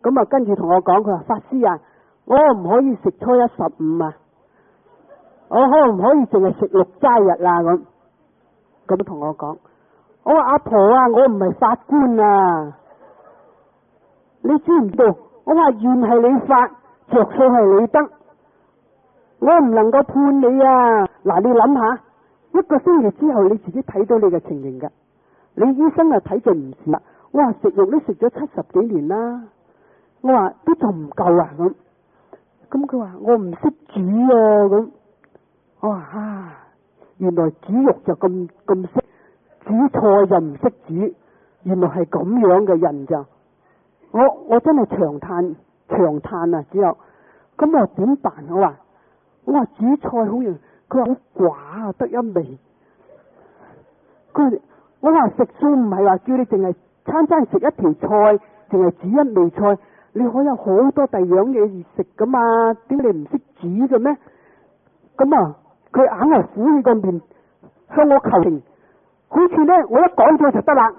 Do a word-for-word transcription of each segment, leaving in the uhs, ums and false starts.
咁啊跟住同我講，佢話法師啊，我唔可以食初一十五啊，我可唔可以淨係食六齋日啊？咁咁同我講，我話阿婆啊，我唔係法官啊，你知唔知道？我話願係你法，着數係你得，我唔能夠判你啊！嗱，你諗下，一個星期之後你自己睇到你嘅情形噶，你醫生啊睇就唔是啦。我話食肉都食咗七十幾年啦，我話都仲唔夠啊咁。咁佢話我唔識煮啊咁。我話啊，原來煮肉就咁咁識，煮菜就唔識煮，原來係咁樣嘅人咋。我我真係長嘆長嘆啊！只有咁我點辦？我話我話煮菜好容易，佢話好寡啊，得一味。佢我話食素唔係話叫你淨係餐餐食一條菜，淨係煮一味菜，你可以有好多第二樣嘢食噶嘛？點解你唔識煮嘅咩？咁啊，佢硬係苦起個面向我求情，好似咧我一講咗就得啦。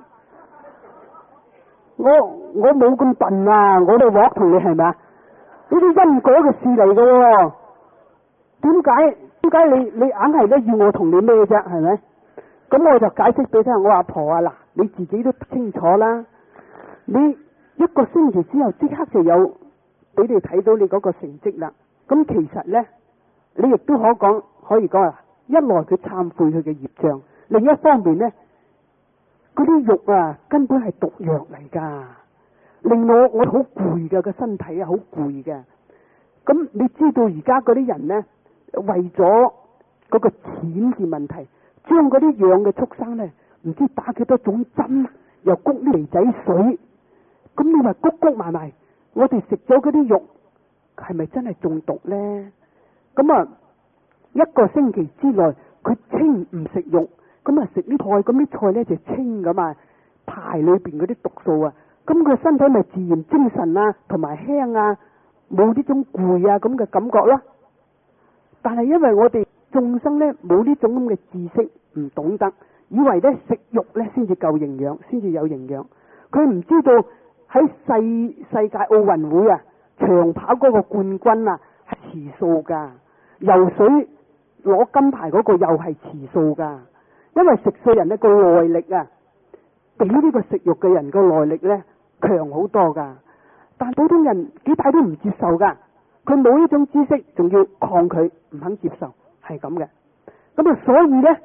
我我冇咁笨啊！我哋鑊同你係咪啊？呢啲因果嘅事嚟嘅喎，點解點解你你硬係咧要我同你咩啫？係咪？咁我就解釋俾佢聽，我阿婆啊，嗱，你自己都清楚啦。你一個星期之後即刻就有俾你睇到你嗰個成績啦。咁其實咧，你亦都可講可以講啊，一來佢懺悔佢嘅業障，另一方面咧。嗰啲肉啊，根本係毒藥嚟噶，令我我好攰噶，個身體啊好攰嘅。咁你知道而家嗰啲人呢，為咗嗰個錢嘅問題，將嗰啲養嘅畜生呢，唔知打幾多種針，又谷啲肥仔水，咁你話谷谷埋埋，我哋食咗嗰啲肉，係咪真係中毒呢？咁啊，一個星期之內，佢清唔食肉。咁啊食啲菜，咁啲菜咧就清咁啊，排裏邊嗰啲毒素啊，咁佢身體咪自然精神啊，同埋輕啊，冇呢種攰啊咁嘅感覺咯。但係因為我哋眾生咧冇呢種咁嘅知識，唔懂得，以為咧食肉咧先至夠營養，先至有營養。佢唔知道喺世世界奧運會啊，長跑嗰個冠軍啊係持素噶，游水攞金牌嗰個又係持素噶。因為食素人呢個耐力啊，比呢個食肉嘅人個耐力呢強好多噶。但普通人幾大都唔接受噶，佢冇呢種知識，仲要抗拒，唔肯接受，係咁嘅。咁啊，所以呢，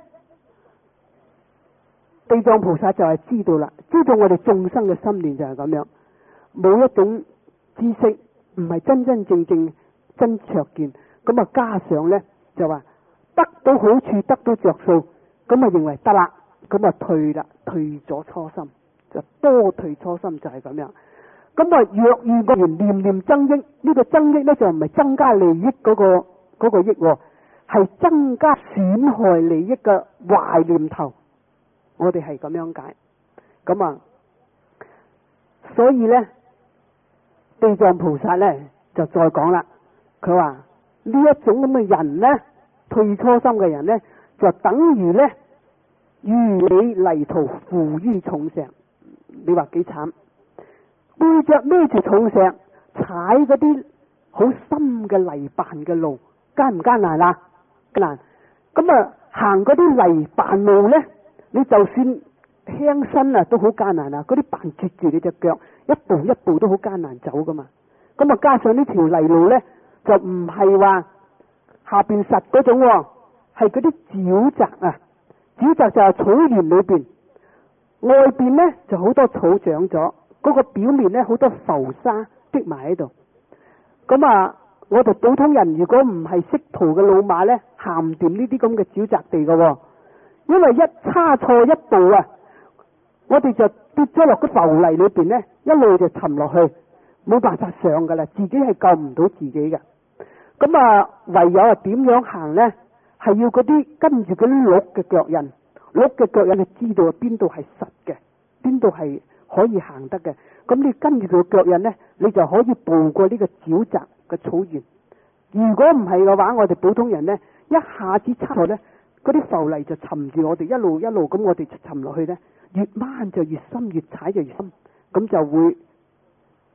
地藏菩薩就係知道啦，知道我哋眾生嘅心念就係咁樣，冇一種知識，唔係真真正正真卓見。咁啊，加上呢，就話得到好處，得到着數。咁啊認為得啦，咁啊退啦，退咗初心，就多退初心就係咁樣。咁啊若遇個緣念念增益，呢、這個增益咧就唔係增加利益嗰、那個嗰、那個益，係增加損害利益嘅壞念頭。我哋係咁樣解。咁啊，所以咧地藏菩薩咧就再講啦，佢話呢一種咁嘅人咧，退初心嘅人咧。就等於咧，如履泥途負於重石，你話幾慘？背着孭住重石，踩嗰啲好深嘅泥扮嘅路，艱唔艱難啊？艱難。咁啊，行嗰啲泥扮路咧，你就算輕身啊，都好艱難啊！嗰啲扮絕住你隻腳，一步一步都好艱難走噶嘛。咁啊，加上呢條泥路咧，就唔係話下邊實嗰種、哦。係嗰啲沼澤啊，沼澤就係草原裏邊，外邊呢就好多草長咗，嗰、那個表面呢好多浮沙積埋喺度。咁啊，我哋普通人如果唔係識途嘅老馬呢，行唔掂呢啲咁嘅沼澤地噶、哦，因為一差錯一步啊，我哋就跌咗落個浮泥裏邊呢，一路就沉落去，冇辦法上噶啦，自己係救唔到自己嘅。咁啊，唯有啊點樣行呢？係要嗰啲跟住嗰啲鹿嘅腳印，鹿嘅腳印你知道邊度係實嘅，邊度係可以行得嘅。咁你跟住佢嘅腳印呢，你就可以步過呢個沼澤嘅草原。如果唔係嘅話，我哋普通人呢，一下子差錯呢，嗰啲浮泥就沉住我哋，一路一路咁我哋就沉落去呢，越掹就越深，越踩就越深，咁就會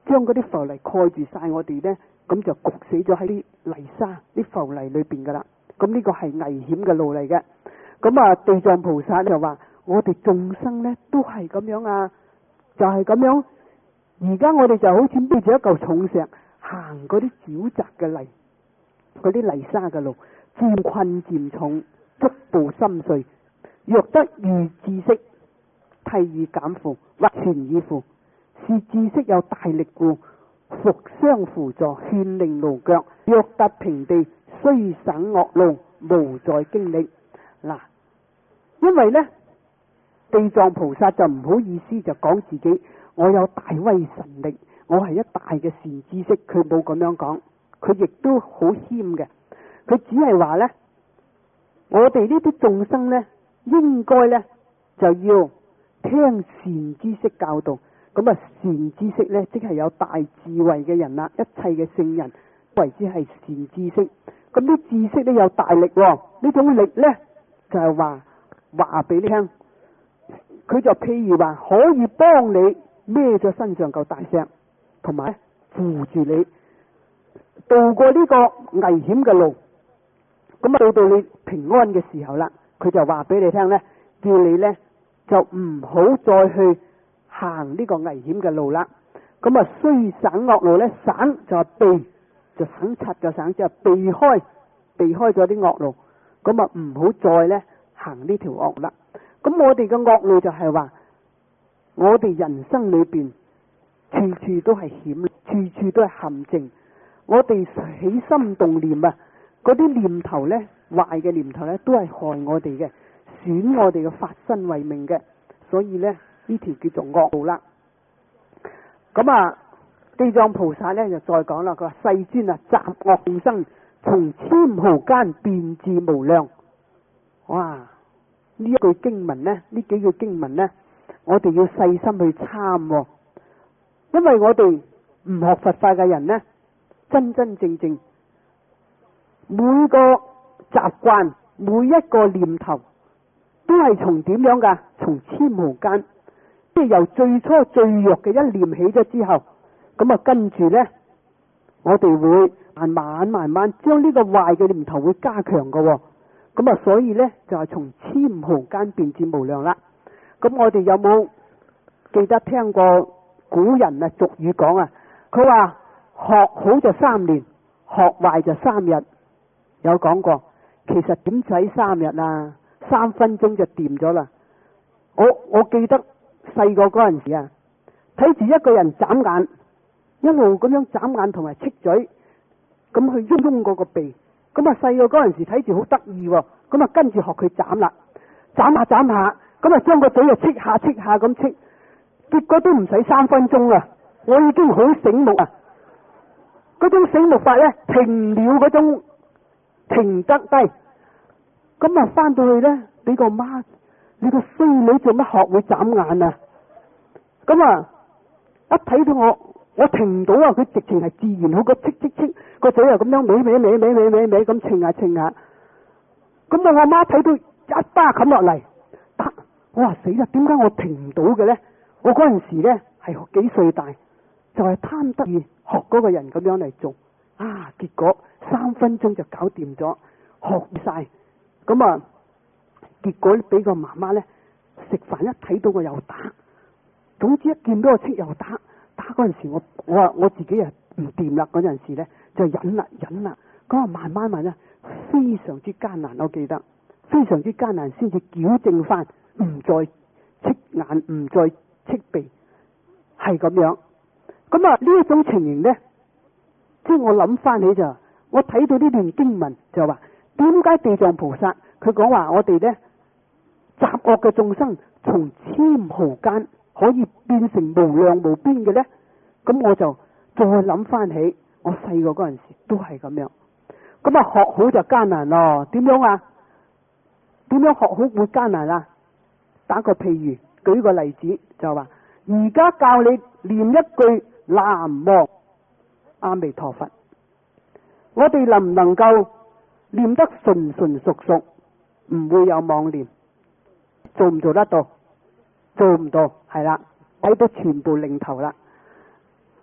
將嗰啲浮泥蓋住晒我哋呢，咁就焗死咗喺啲泥沙、啲浮泥裏邊噶啦。咁呢個係危險嘅路嚟嘅。咁啊，地藏菩薩就話：我哋眾生呢都係咁樣啊，就係咁樣。而家我哋就好似孭住一嚿重石，行嗰啲沼澤嘅泥，嗰啲泥沙嘅路，漸困漸重，足步深邃。若得遇知識，替以減負，或全以負。是知識有大力故，復相輔助，勸令路腳。若達平地，雖省惡路，無在經歷。嗱，因為呢，地藏菩薩就唔好意思就講自己我有大威神力，我係一大嘅善知識，佢冇咁樣講，佢亦都好謙嘅。佢只係話呢，我哋呢啲眾生呢，應該呢就要聽善知識教導。咁啊，善知識呢，即係有大智慧嘅人啦，一切嘅聖人為之係善知識。咁啲知識呢，有大力，呢種力呢，就係話話俾你聽，佢就譬如話可以幫你孭咗身上嚿大石，同埋扶住你渡過呢個危險嘅路。咁啊，到到你平安嘅時候啦，佢就話俾你聽呢，叫你呢，就唔好再去行呢個危險嘅路啦。咁啊，雖省惡路呢，省就係避，就省察就省，即係避開避開咗啲惡路。咁啊，唔好再呢行呢條惡啦。咁我哋嘅惡路就係話，我哋人生裏邊處處都係險，處處都係陷阱。我哋起心動念啊，嗰啲念頭呢，壞嘅念頭呢，都係害我哋嘅，損我哋嘅法身慧命嘅。所以呢，呢條叫做惡路啦。咁啊，地藏菩薩呢就再講啦，佢話：世尊啊，雜惡眾生從千毫間變至無量。哇！呢一句經文呢，呢幾句經文呢，我哋要細心去參喎，因為我哋唔學佛法嘅人呢，真真正正每個習慣、每一個念頭都係從點樣噶？從千毫間，即係由最初最弱嘅一念起咗之後，咁啊跟住呢，我哋會慢慢慢慢將呢個壞嘅念頭會加強嘅。咁啊，所以呢，就係從千毫間變至無量啦。咁我哋有冇記得聽過古人啊俗語講啊？佢話學好就三年，學壞就三日。有講過，其實點使三日啊？三分鐘就掂咗啦。我我記得細個嗰陣時啊，睇住一個人眨眼，一路咁樣眨眼同埋戚嘴，咁去喐喐嗰個鼻。咁啊，細個嗰陣時睇住好得意喎，咁啊跟住學佢斬啦，斬下斬下，咁啊將個嘴啊戚下戚下咁戚，結果都唔使三分鐘啊！我已經好醒目啊！嗰種醒目法咧，停了嗰種停得低，咁啊翻到去咧，俾個媽，你個衰女做乜學會眨眼啊？咁啊一睇到我。我停唔到啊！佢直情係自然好個戚戚戚，個嘴又咁樣歪歪歪歪歪歪歪咁稱下稱下。咁啊，我阿媽睇到一巴冚落嚟，打我話死啦！點解我停唔到嘅咧？我嗰陣時咧係幾歲大，就係貪得意學嗰個人咁樣嚟做啊！結果三分鐘就搞掂咗，學晒。咁啊，結果俾個媽媽咧食飯一睇到我又打，總之一見到我戚又打。打嗰陣時我，我我話我自己啊唔掂啦，嗰陣時咧就忍啦忍啦，咁啊慢慢慢咧非常之艱難，我記得非常之艱難先至矯正翻，唔再戚眼，唔再戚鼻，係咁樣。咁啊呢一種情形咧，即係我諗翻起就，我睇到呢段經文就話，點解地藏菩薩佢講話我哋咧雜惡嘅眾生從千毫間可以變成無量無邊嘅呢？咁我就再諗翻起我細個嗰陣時都係咁樣。咁啊學好就艱難咯。點樣啊？點樣學好會艱難啊？打個譬如，舉個例子就話，而家教你念一句南無阿彌陀佛，我哋能唔能夠念得純純熟熟，唔會有妄念？做唔做得到？做唔到，係啦，睇到全部領頭啦。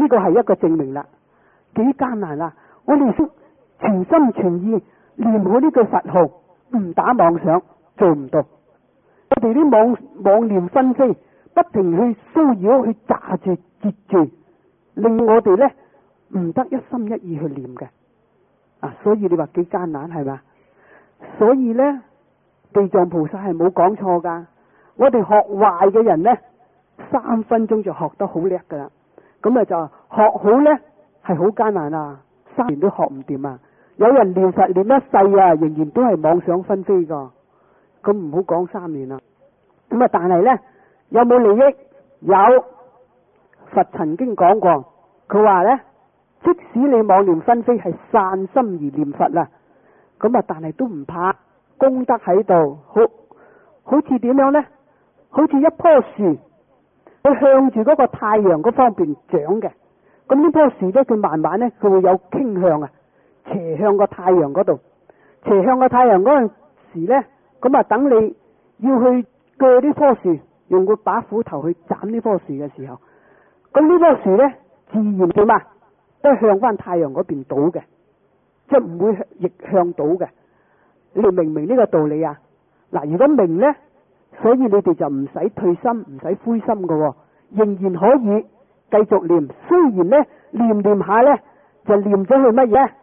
呢個係一個證明啦。幾艱難啦！我哋識全心全意念好呢句佛號，唔打妄想，做唔到。我哋啲妄妄念紛飛，不停去騷擾，去炸住截住，令我哋呢唔得一心一意去念嘅。啊，所以你話幾艱難係嘛？所以呢，地藏菩薩係冇講錯噶。我哋學壞嘅人呢，三分鐘就學得好叻噶啦。咁啊就學好呢，係好艱難啊，三年都學唔掂啊。有人念佛念一世啊，仍然都係妄想紛飛噶。咁唔好講三年啦。咁啊，但係呢，有冇利益？有。佛曾經講過，佢話呢，即使你妄念紛飛係散心而念佛啦，咁啊，但係都唔怕，功德喺度，好好似點樣呢？好似一棵樹，佢向住嗰個太陽嗰方面長嘅。咁呢棵樹呢，佢慢慢呢，佢會有傾向啊，斜向個太陽嗰度，斜向個太陽嗰陣時呢，咁啊，等你要去鋸呢棵樹，用個把斧頭去斬呢棵樹嘅時候，咁呢棵樹呢，自然點啊，都係向翻太陽嗰邊倒嘅，即係唔會逆向倒嘅。你哋明唔明呢個道理啊？嗱，如果明呢，所以你哋就唔使退心，唔使灰心嘅，仍然可以繼續念。雖然呢，念念下呢，就念咗去乜嘢？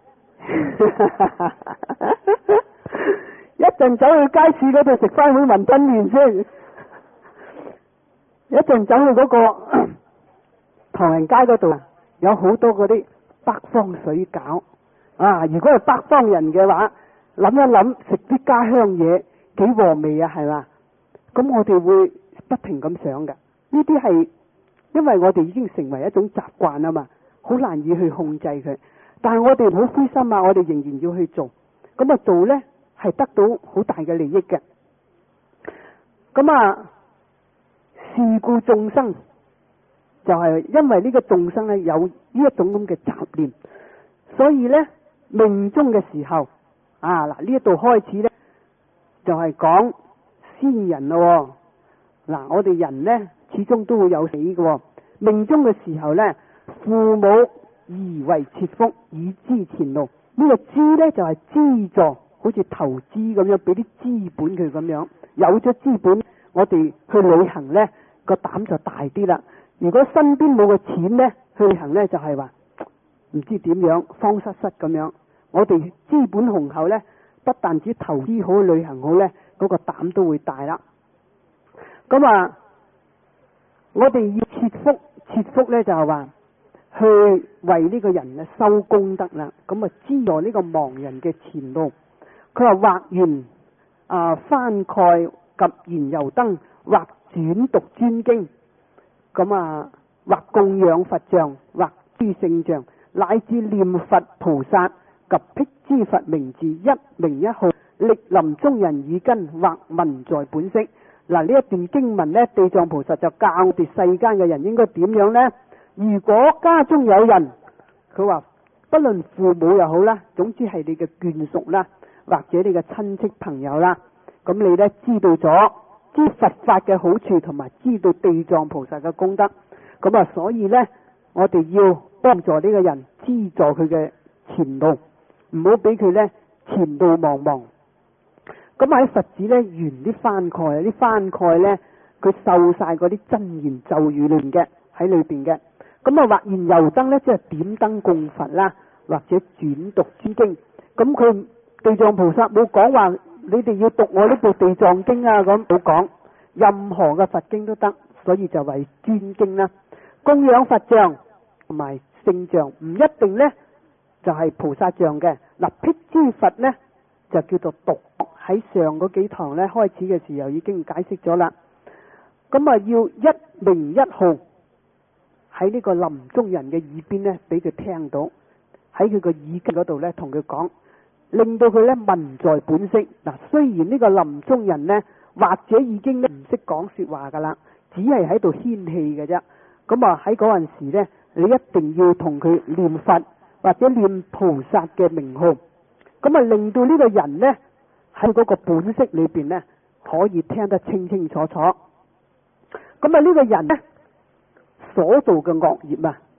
一陣走去街市嗰度食翻碗雲吞麵先，一陣走去嗰個唐人街嗰度，有好多嗰啲北方水餃啊！如果係北方人嘅話，諗一諗食啲家鄉嘢幾和味啊，係嘛？咁我哋會不停咁想嘅。呢啲係因為我哋已經成為一種習慣啊嘛，好難以去控制佢。但係我哋唔好灰心啊，我哋仍然要去做。咁啊做呢，係得到好大嘅利益嘅。咁啊，是故眾生就係因為呢個眾生呢，有呢一種咁嘅雜念，所以呢，命終嘅時候啊，嗱呢一度開始呢，就係講先人咯。嗱，我哋人呢，始終都會有死嘅。命終嘅時候呢，父母宜為切腹，以資前路。呢個資呢，就係資助，好似投資咁樣，俾啲資本佢咁樣。有咗資本，我哋去旅行呢，個膽就大啲啦。如果身邊冇個錢呢，去旅行呢，就係話唔知點樣，慌失失咁樣。我哋資本雄厚呢，不但止投資好，旅行好呢，嗰個膽都會大啦。咁啊，我哋要切腹，切腹呢，就係話去為呢個人呢收功德啦。咁啊，資助呢個亡人嘅前路。佢話或緣啊翻蓋及燃油燈，或轉讀專經，咁啊，或供養佛像，或諸聖像，乃至念佛菩薩及辟支佛名字一名一號，歷臨終人耳根，或聞在本識。嗱，呢一段經文呢，地藏菩薩就教我哋世間嘅人應該點樣呢？如果家中有人，佢話不論父母又好啦，總之係你嘅眷屬啦，或者你嘅親戚朋友啦，咁你呢知道咗知佛法嘅好處，同埋知道地藏菩薩嘅功德，咁啊，所以呢，我哋要幫助呢個人，資助佢嘅前路，唔好俾佢呢前路茫茫。咁喺佛寺呢，懸啲幡蓋，啲幡蓋呢，佢繡晒嗰啲真言咒語裏面嘅喺裏邊嘅。咁啊，或燃油燈呢，即係點燈供佛啦，或者轉讀專經。咁佢地藏菩薩冇講話你哋要讀我呢部地藏經啊，咁冇講，任何嘅佛經都得，所以就為專經啦。供養佛像同埋聖像，唔一定呢就係菩薩像嘅。嗱，辟支佛呢，就叫做讀，喺上嗰幾堂呢，開始嘅時候已經解釋咗啦。咁啊，要一名一號喺呢個臨終人嘅耳邊呢，俾佢聽到，喺佢個耳根嗰度呢，同佢講，令到佢呢聞在本識。嗱，雖然呢個臨終人呢，或者已經唔識講說話噶啦，只係喺度牽氣嘅啫。咁啊，喺嗰陣時呢，你一定要同佢念佛或者念菩薩嘅名號，咁啊，令到呢個人呢，喺嗰個本識裏邊呢，可以聽得清清楚楚。咁啊，呢個人呢，所做嘅惡業啊，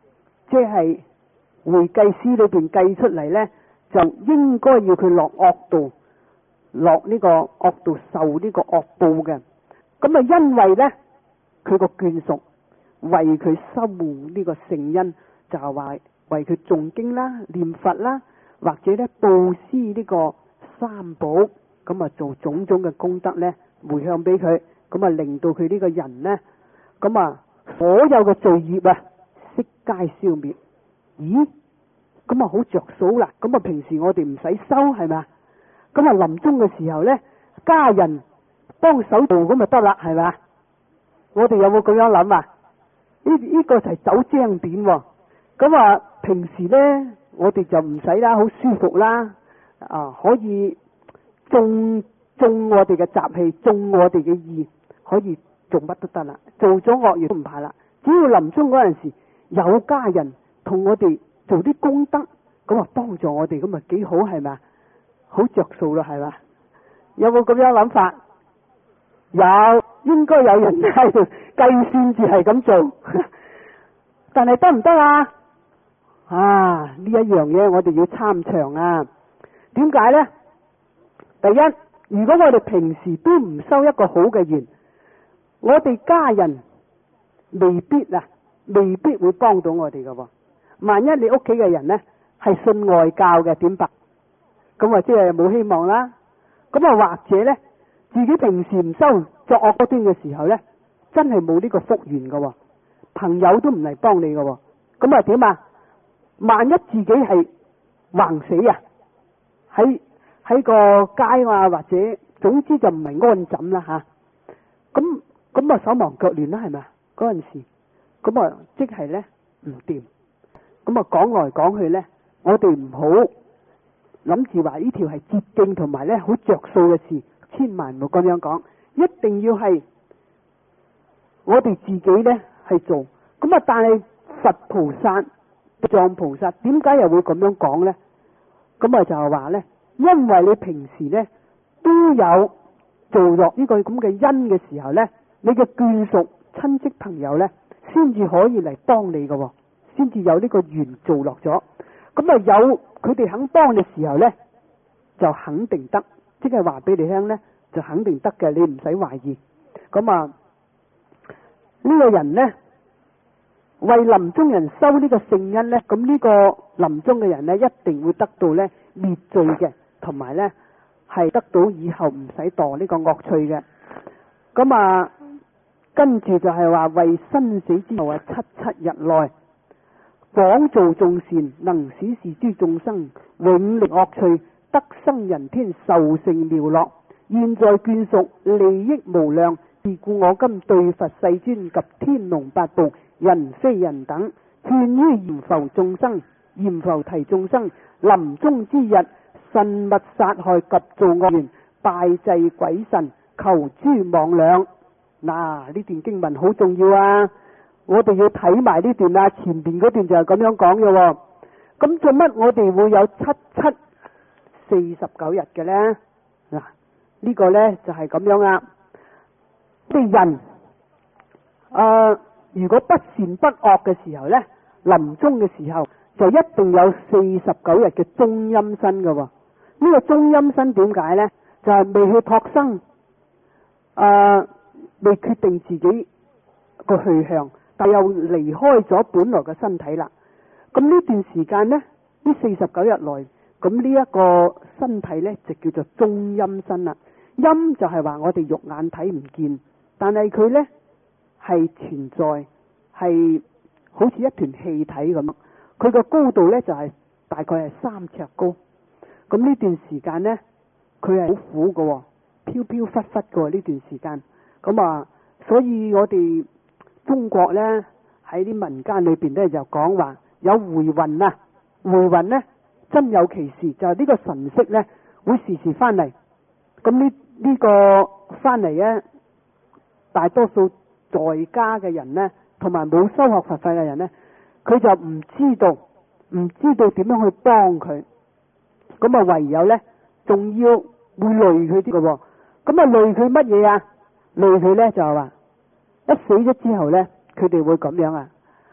即係會計師裏邊計出嚟呢，就應該要佢落惡道，落呢個惡道受呢個惡報嘅。咁啊，因為呢，佢個眷屬為佢修呢個聖恩，就係話為佢誦經啦、念佛啦，或者呢布施呢個三寶，咁啊做種種嘅功德呢，回向俾佢，咁啊令到佢呢個人呢，咁啊所有嘅罪業啊悉皆消滅。咦？咁啊好着數啦！咁啊平時我哋唔使收係咪？咁啊臨終嘅時候呢，家人幫手做咁咪得啦，係咪？我哋有冇咁樣諗啊？呢呢個就係走精典喎。咁啊平時呢，我哋就唔使啦，好舒服啦，啊可以種種我哋嘅習氣，種我哋嘅意，可以做乜都得啦。做咗惡業都唔怕啦，只要臨終嗰陣時有家人同我哋做啲功德，咁啊幫助我哋，咁啊幾好係咪？好着數咯係嘛？有冇咁樣諗法？有，應該有人喺度計算住係咁做，但係得唔得啊？啊，呢一樣嘢我哋要參詳啊。點解呢？第一，如果我哋平時都唔修一個好嘅緣，我哋家人未必啊，未必會幫到我哋噶。萬一你屋企嘅人呢係信外教嘅，點辦？咁啊，即係冇希望啦。咁啊，或者呢，自己平時唔修作惡多端嘅時候呢，真係冇呢個福緣噶，朋友都唔嚟幫你噶。咁啊點啊？萬一自己係橫死啊，喺喺個街啊，或者總之就唔係安枕啦吓。咁咁啊手忙腳亂啦，係咪？嗰陣時，咁啊即係呢，唔掂。咁啊講來講去呢，我哋唔好諗住話呢條係捷徑同埋呢好着數嘅事，千萬唔好咁樣講。一定要係我哋自己呢係做。咁啊，但係佛菩薩、藏菩薩點解又會咁樣講呢？咁啊就係話呢，因為你平時呢都有做落呢個咁嘅因嘅時候呢，你嘅眷屬、親戚朋友呢先至可以嚟幫你嘅，先至有呢個緣做落咗。咁啊有佢哋肯幫嘅時候呢，就肯定得，即係話俾你聽呢，就肯定得嘅，你唔使懷疑。咁啊呢個人呢，為臨終人修呢個聖恩呢，咁呢個臨終嘅人呢，一定會得到呢滅罪嘅，同埋呢係得到以後唔使墮呢個惡趣嘅。咁啊跟住就係話為生死之後啊，七七日內廣做眾善，能使是諸眾生永離惡趣，得生人天受勝妙樂。現在眷屬利益無量，是故我今對佛世尊及天龍八部人非人等，勸於閻浮眾生、閻浮提眾生，臨終之日慎勿殺害及造惡緣，拜祭鬼神，求諸魍魎。嗱，呢段經文好重要啊！我哋要睇埋呢段啊，前邊嗰段就係咁樣講嘅。咁做乜我哋會有七七四十九日嘅呢？嗱，呢個呢就係咁樣啊。即係人，誒、呃，如果不善不惡嘅時候呢，臨終嘅時候就一定有四十九日嘅中陰身嘅。呢、這個中陰身點解呢？就係、是、未去托生，誒、呃，未決定自己個去向，但又離開咗本來嘅身體啦。咁呢段時間呢，呢四十九日內，咁呢一個身體呢，就叫做中陰身啦。陰就係話我哋肉眼睇唔見，但係佢呢係存在，係好似一團氣體咁。佢個高度呢，就係、是、大概係三尺高。咁呢段時間呢，佢係好苦嘅，飄飄忽忽嘅呢段時間。咁啊，所以我哋中國呢，喺啲民間裏邊呢，就講話有回魂啊，回魂呢，真有其事，就係、是、呢個神識呢，會時時翻嚟。咁呢呢個翻嚟呢，大多數在家嘅人呢，同埋冇修學佛法嘅人呢，佢就唔知道，唔知道點樣去幫佢。咁啊，唯有呢，仲要會累佢啲嘅。咁啊，累佢乜嘢啊？累佢呢，就係話，一死咗之後呢，佢哋會咁樣啊。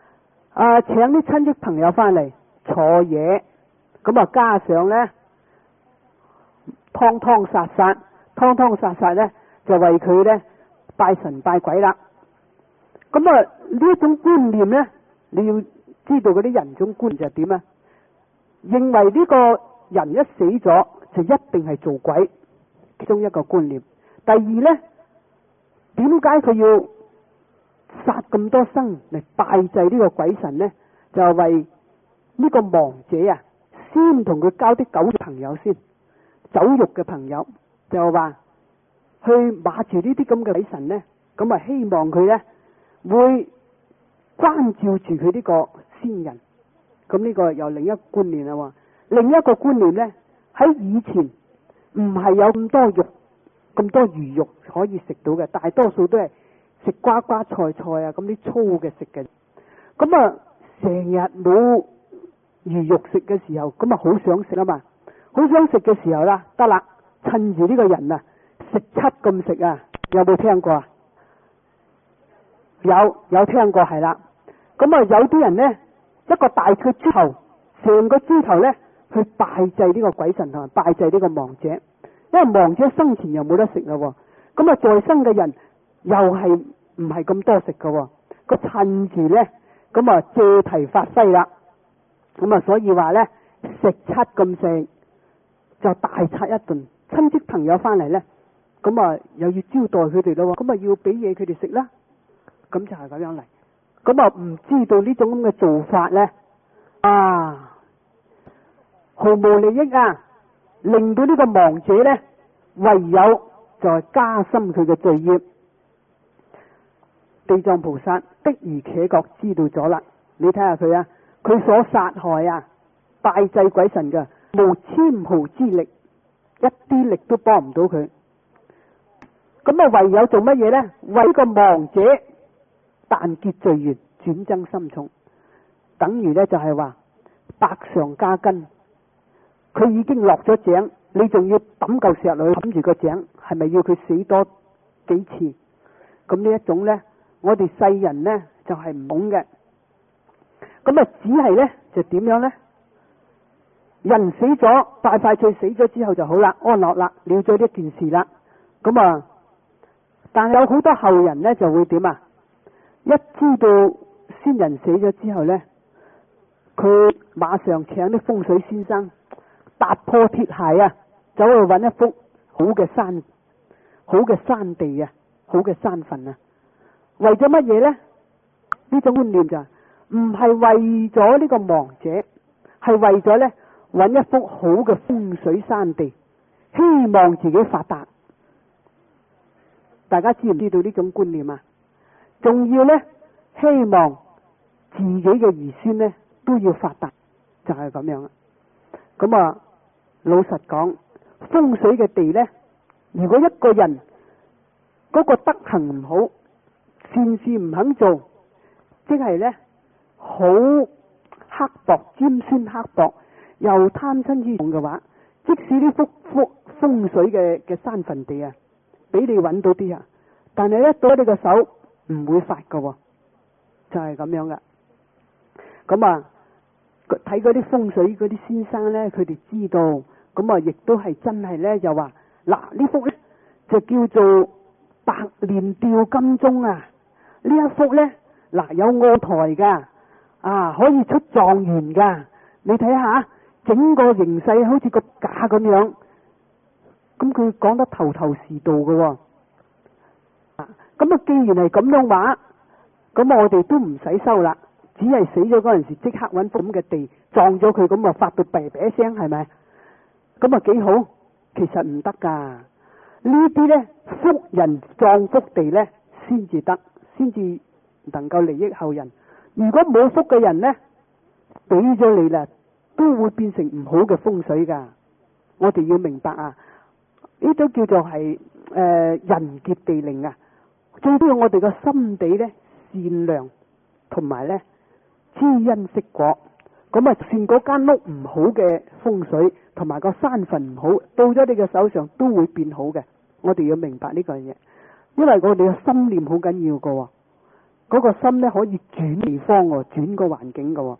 啊，請啲親戚朋友翻嚟坐嘢，咁啊加上咧湯湯殺殺，湯湯殺殺咧就為佢咧拜神拜鬼啦。咁啊呢一種觀念咧，你要知道嗰啲人種觀念就係點啊？認為呢個人一死咗就一定係做鬼，其中一個觀念。第二咧，點解佢要殺咁多生嚟拜祭呢個鬼神呢？就係為呢個亡者啊，先同佢交啲狗嘅朋友先，酒肉嘅朋友，就係話去馬住呢啲咁嘅鬼神呢，咁啊希望佢呢會關照住佢呢個先人。咁呢個又另一個觀念啦喎。另一個觀念呢，喺以前唔係有咁多肉，咁多魚肉可以食到嘅，大多數都係食瓜瓜菜菜啊，咁啲粗嘅食嘅。咁啊成日冇魚肉食嘅時候，咁啊好想食啊嘛，好想食嘅時候啦，得啦，趁住呢個人啊食七咁食啊，有冇聽過啊？有有聽過係啦。咁啊有啲人呢，一個大嘅豬頭，成個豬頭呢去拜祭呢個鬼神同埋拜祭呢個亡者，因為亡者生前又冇得食啦，咁啊在生嘅人又係唔係咁多食噶，個趁住呢，咁啊借題發揮啦，咁啊所以話呢，食七咁食就大餐一頓，親戚朋友翻嚟呢，咁啊又要招待佢哋咯，咁啊要俾嘢佢哋食啦，咁就係咁樣嚟，咁啊唔知道呢種咁嘅做法呢，啊毫無利益啊，令到呢個亡者呢，唯有就係加深佢嘅罪孽。地藏菩薩的而且確知道咗啦，你睇下佢啊，佢所殺害啊拜祭鬼神嘅無千毫之力，一啲力都幫唔到佢。咁啊唯有做乜嘢呢？為呢個亡者但結罪緣，轉增深重，等於呢就係話百上加斤。佢已經落咗井，你仲要抌嚿石落去冚住個井，係咪要佢死多幾次？咁呢一種呢，我哋世人呢就係唔懂嘅。咁啊，只係呢，就點樣呢？人死咗，快快脆死咗之後就好啦，安樂啦，了咗呢件事啦。咁啊，但係有好多後人呢就會點啊？一知道先人死咗之後呢，佢馬上請啲風水先生踏破鐵鞋啊，走去揾一幅好嘅山，好嘅山地啊，好嘅山墳啊。為咗乜嘢呢？呢種觀念就唔係為咗呢個亡者，係為咗呢揾一幅好嘅風水山地，希望自己發達。大家知唔知道呢種觀念啊？仲要呢，希望自己嘅兒孫呢都要發達，就係咁樣啦。咁啊，老實講，風水嘅地呢，如果一個人嗰個德行唔好，善事唔肯做，即係呢好刻薄、尖酸刻薄，又貪嗔痴重嘅話，即使呢幅幅風水嘅嘅山墳地啊，俾你揾到啲啊，但係一到你個手唔會發噶，就係咁樣噶。咁啊，睇嗰啲風水嗰啲先生呢，佢哋知道，咁啊亦都係真係呢，就話嗱呢幅呢，就叫做百年吊金鐘啊，呢一幅呢，嗱有臥台噶，啊可以出狀元噶，你睇下整個形勢好似個架咁樣，咁佢講得頭頭是道噶喎。咁啊既然係咁樣話，咁我哋都唔使收啦，只係死咗嗰陣時即刻揾幅咁嘅地撞咗佢，咁啊發到嗶嗶聲，係咪？咁啊幾好？其實唔得噶，呢啲呢，福人葬福地呢，先至得，先至能夠利益後人。如果冇福嘅人呢，俾咗你啦，都會變成唔好嘅風水噶。我哋要明白啊，呢都叫做係誒、呃、人傑地靈啊。最緊要我哋個心地呢，善良，同埋呢知因識果。咁啊，算嗰間屋唔好嘅風水，同埋個山墳唔好，到咗你嘅手上都會變好嘅。我哋要明白呢個嘢，因為我哋嘅心念好緊要噶。 嗰個心咧可以轉地方喎，轉個環境嘅喎。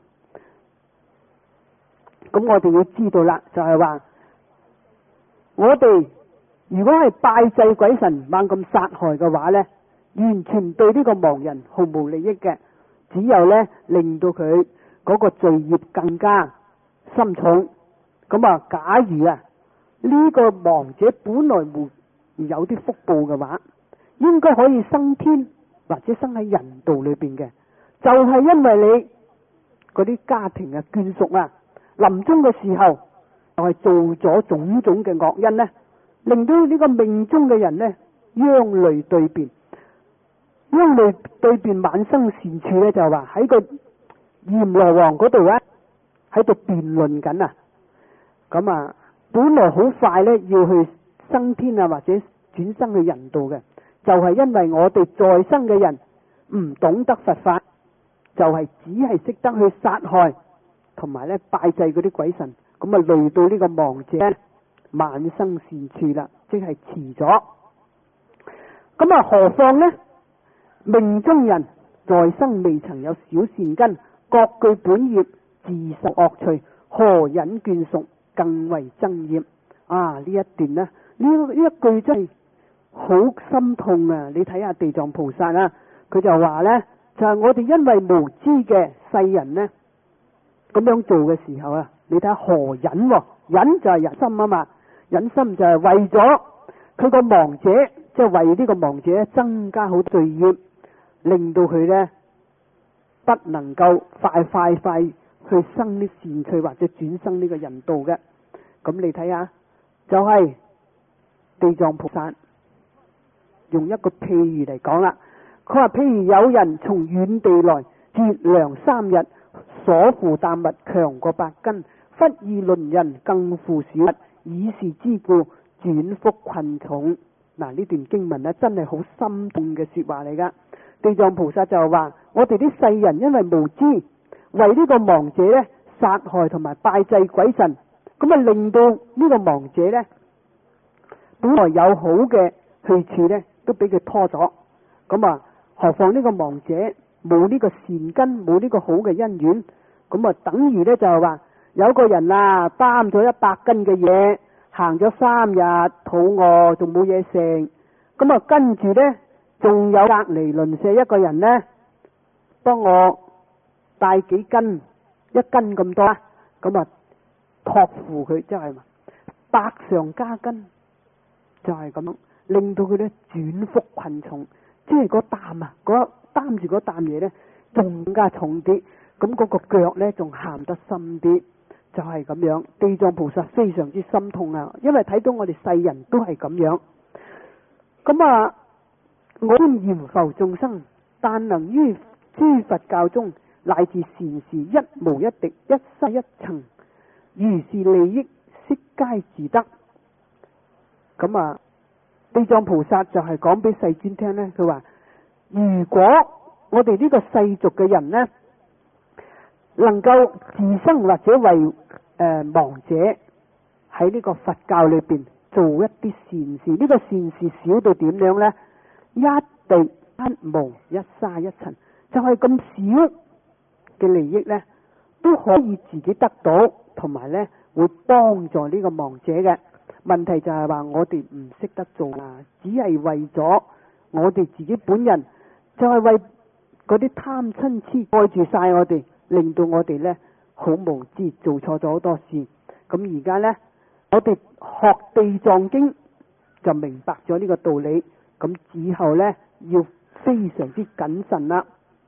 咁我哋要知道啦，就係話我哋如果係拜祭鬼神猛咁殺害嘅話咧，完全對呢個亡人毫無利益嘅，只有咧令到佢嗰個罪孽更加深重。咁啊，假如啊呢個亡者本來冇有啲福報嘅話，應該可以升天或者生喺人道裏邊嘅，就係因為你嗰啲家庭嘅眷屬啊，臨終嘅時候就係做咗種種嘅惡因呢，令到呢個命中嘅人呢，殃淚對辯，殃淚對辯晚生善處呢，就話喺個閻羅王嗰度咧喺度辯論緊啊。咁啊，本來好快呢要去升天啊，或者轉生去人道嘅，就係因為我哋在生嘅人唔懂得佛法，就係只係識得去殺害同埋咧拜祭嗰啲鬼神，咁啊累到呢個亡者晚生善處啦，即係遲咗。咁啊，何況呢？命中人在生未曾有小善根，各據本業自受惡趣，何忍眷屬更為憎厭啊！呢一段呢，呢呢一句真係好心痛啊！你睇下地藏菩薩啊，佢就話呢，就係、是、我哋因為無知嘅世人呢，咁樣做嘅時候啊，你睇下何忍、啊？忍就係忍心啊嘛，忍心就係為咗佢個亡者，即、就、係、是、為呢個亡者增加好罪業，令到佢呢不能夠快快快去生啲善趣或者轉生呢個人道嘅。咁你睇下，就係、是、地藏菩薩用一個譬喻嚟講啦。佢話譬如有人從遠地來，節糧三日，所負擔物強過百斤，忽遇鄰人更負少物，以是之故轉福困重。嗱，呢段經文咧真係好心痛嘅說話嚟噶。地藏菩薩就話：我哋啲世人因為無知，為呢個亡者咧殺害同埋拜祭鬼神，咁啊令到呢個亡者咧本來有好嘅去處咧都俾佢拖咗。咁啊，何況呢個亡者冇呢個善根，冇呢個好嘅因緣，咁啊等於咧就係話有個人啊擔咗一百斤嘅嘢，行咗三日，肚餓仲冇嘢食，咁啊跟住咧仲有隔籬鄰舍一個人咧幫我帶幾斤，一斤咁多，咁啊託付佢，即係百上加斤，就係咁樣令到佢咧轉福困重，即係嗰擔啊，嗰擔住嗰擔嘢咧仲加重啲，咁嗰個腳咧仲陷得深啲，就係咁樣。地藏菩薩非常之心痛啊，因為睇到我哋世人都係咁樣。咁啊，我嚴浮眾生，但能於諸佛教中乃至善事一無一滴，一沙一塵，如是利益悉皆自得。咁啊，地藏菩薩就係講俾世尊聽呢，佢話如果我哋呢個世俗嘅人呢，能夠自生或者為誒、呃、亡者喺呢個佛教裏邊做一啲善事，呢、這個善事少到點樣呢？一滴一無一沙一塵，就係咁少嘅利益呢，都可以自己得到，同埋呢會幫助呢個亡者嘅。問題就係話我哋唔識得做啊，只係為咗我哋自己本人，就係、是、為嗰啲貪嗔癡蓋住晒我哋，令到我哋呢好無知，做錯咗好多事。咁而家呢，我哋學地藏經就明白咗呢個道理，咁以後呢要非常之謹慎啦。